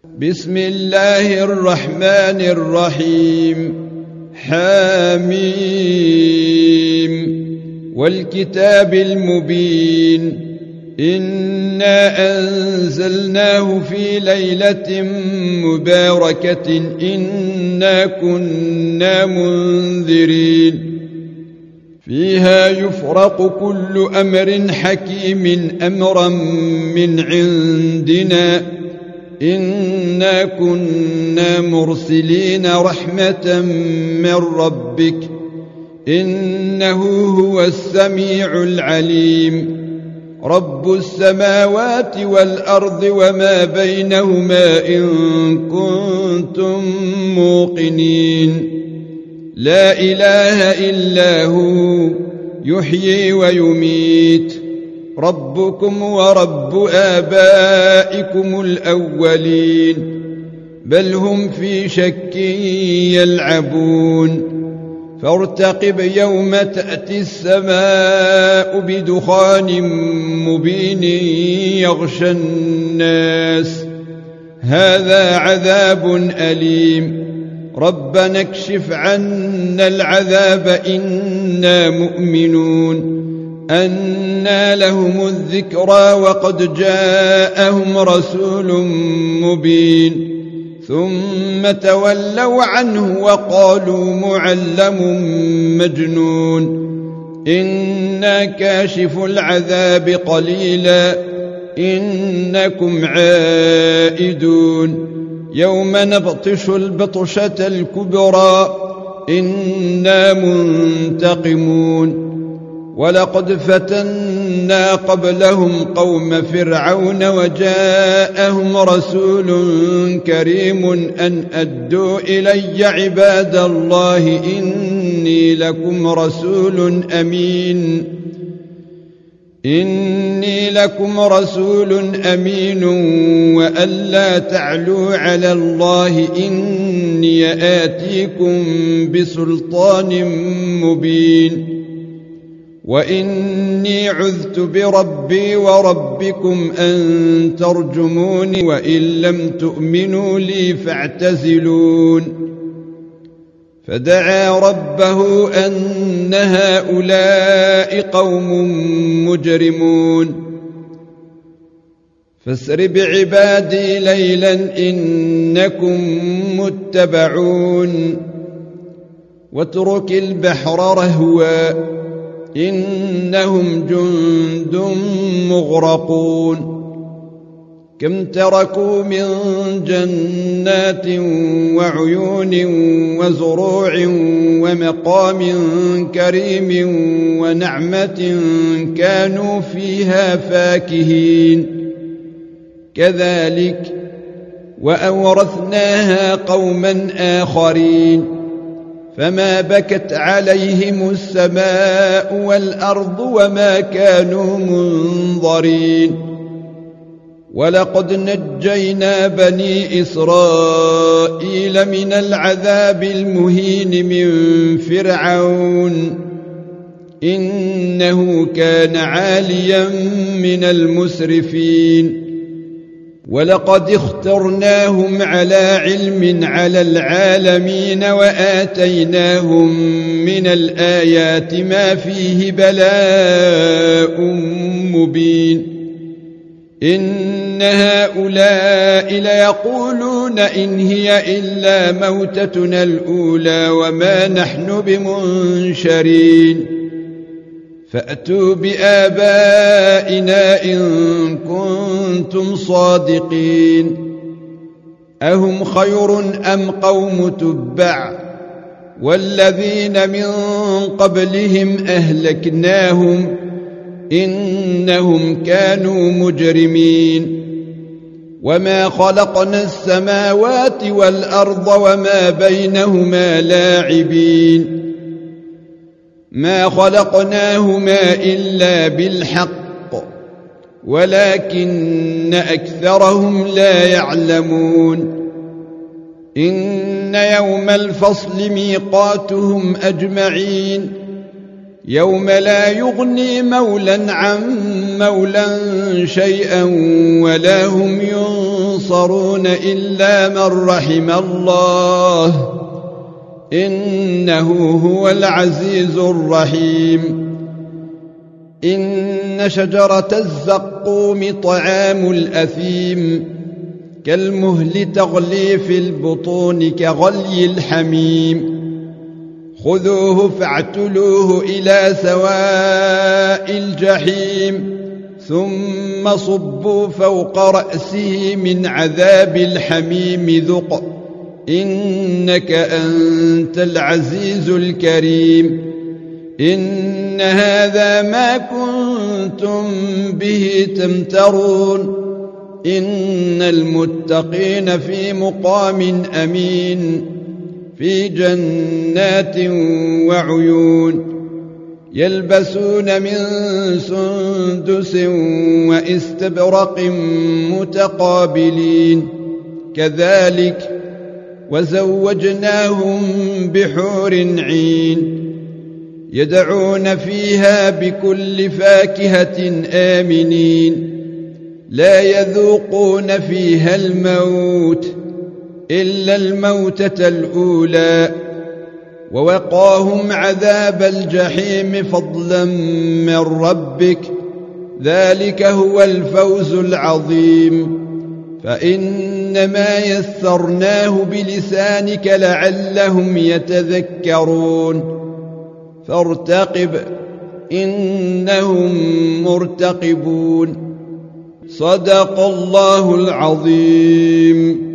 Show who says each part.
Speaker 1: بسم الله الرحمن الرحيم. حميم والكتاب المبين. إنا أنزلناه في ليلة مباركة إنا كنا منذرين فيها يفرق كل أمر حكيم أمرا من عندنا إنا كنا مرسلين رحمة من ربك إنه هو السميع العليم. رب السماوات والأرض وما بينهما إن كنتم موقنين. لا إله إلا هو يحيي ويميت. ربكم ورب آبائكم الأولين بل هم في شك يلعبون. فارتقب يوم تأتي السماء بدخان مبين يغشى الناس هذا عذاب أليم. ربنا اكشف عنا العذاب إنا مؤمنون. أنى لهم الذكرى وقد جاءهم رسول مبين ثم تولوا عنه وقالوا معلم مجنون. إنا كاشف العذاب قليلا إنكم عائدون. يوم نبطش البطشة الكبرى إنا منتقمون. ولقد فتنا قبلهم قوم فرعون وجاءهم رسول كريم أن أدوا إلي عباد الله إني لكم رسول أمين وأن لا تعلوا على الله إني آتيكم بسلطان مبين. وإني عذت بربي وربكم أن ترجموني وإن لم تؤمنوا لي فاعتزلون. فدعا ربه أن هؤلاء قوم مجرمون. فاسر بعبادي ليلا إنكم متبعون. واترك البحر رهوا إنهم جند مغرقون. كم تركوا من جنات وعيون وزروع ومقام كريم ونعمة كانوا فيها فاكهين. كذلك وأورثناها قوما آخرين فما بكت عليهم السماء والأرض وما كانوا منظرين. ولقد نجينا بني إسرائيل من العذاب المهين من فرعون إنه كان عاليا من المسرفين. ولقد اخترناهم على علم على العالمين وآتيناهم من الآيات ما فيه بلاء مبين. إن هؤلاء ليقولون إن هي إلا موتتنا الأولى وما نحن بمنشرين. فأتوا بآبائنا إن كنتم صادقين. أهم خير أم قوم تبع والذين من قبلهم أهلكناهم إنهم كانوا مجرمين. وما خلقنا السماوات والأرض وما بينهما لاعبين. ما خلقناهما إلا بالحق ولكن أكثرهم لا يعلمون. إن يوم الفصل ميقاتهم أجمعين يوم لا يغني مولا عن مولا شيئا ولا هم ينصرون. ينصرون إلا من رحم الله إنه هو العزيز الرحيم إن شجرة الزقوم طعام الأثيم كالمهل تغلي في البطون كغلي الحميم خذوه فاعتلوه إلى سواء الجحيم ثم صبوا فوق رأسه من عذاب الحميم ذق إنك أنت العزيز الكريم إن هذا ما كنتم به تمترون إن المتقين في مقام أمين في جنات وعيون يلبسون من سندس واستبرق متقابلين كذلك وزوجناهم بحور عين يدعون فيها بكل فاكهة آمنين لا يذوقون فيها الموت إلا الموتة الأولى ووقاهم عذاب الجحيم فضلا من ربك ذلك هو الفوز العظيم فإنما يسرناه بلسانك لعلهم يتذكرون فارتقب إنهم مرتقبون صدق الله العظيم.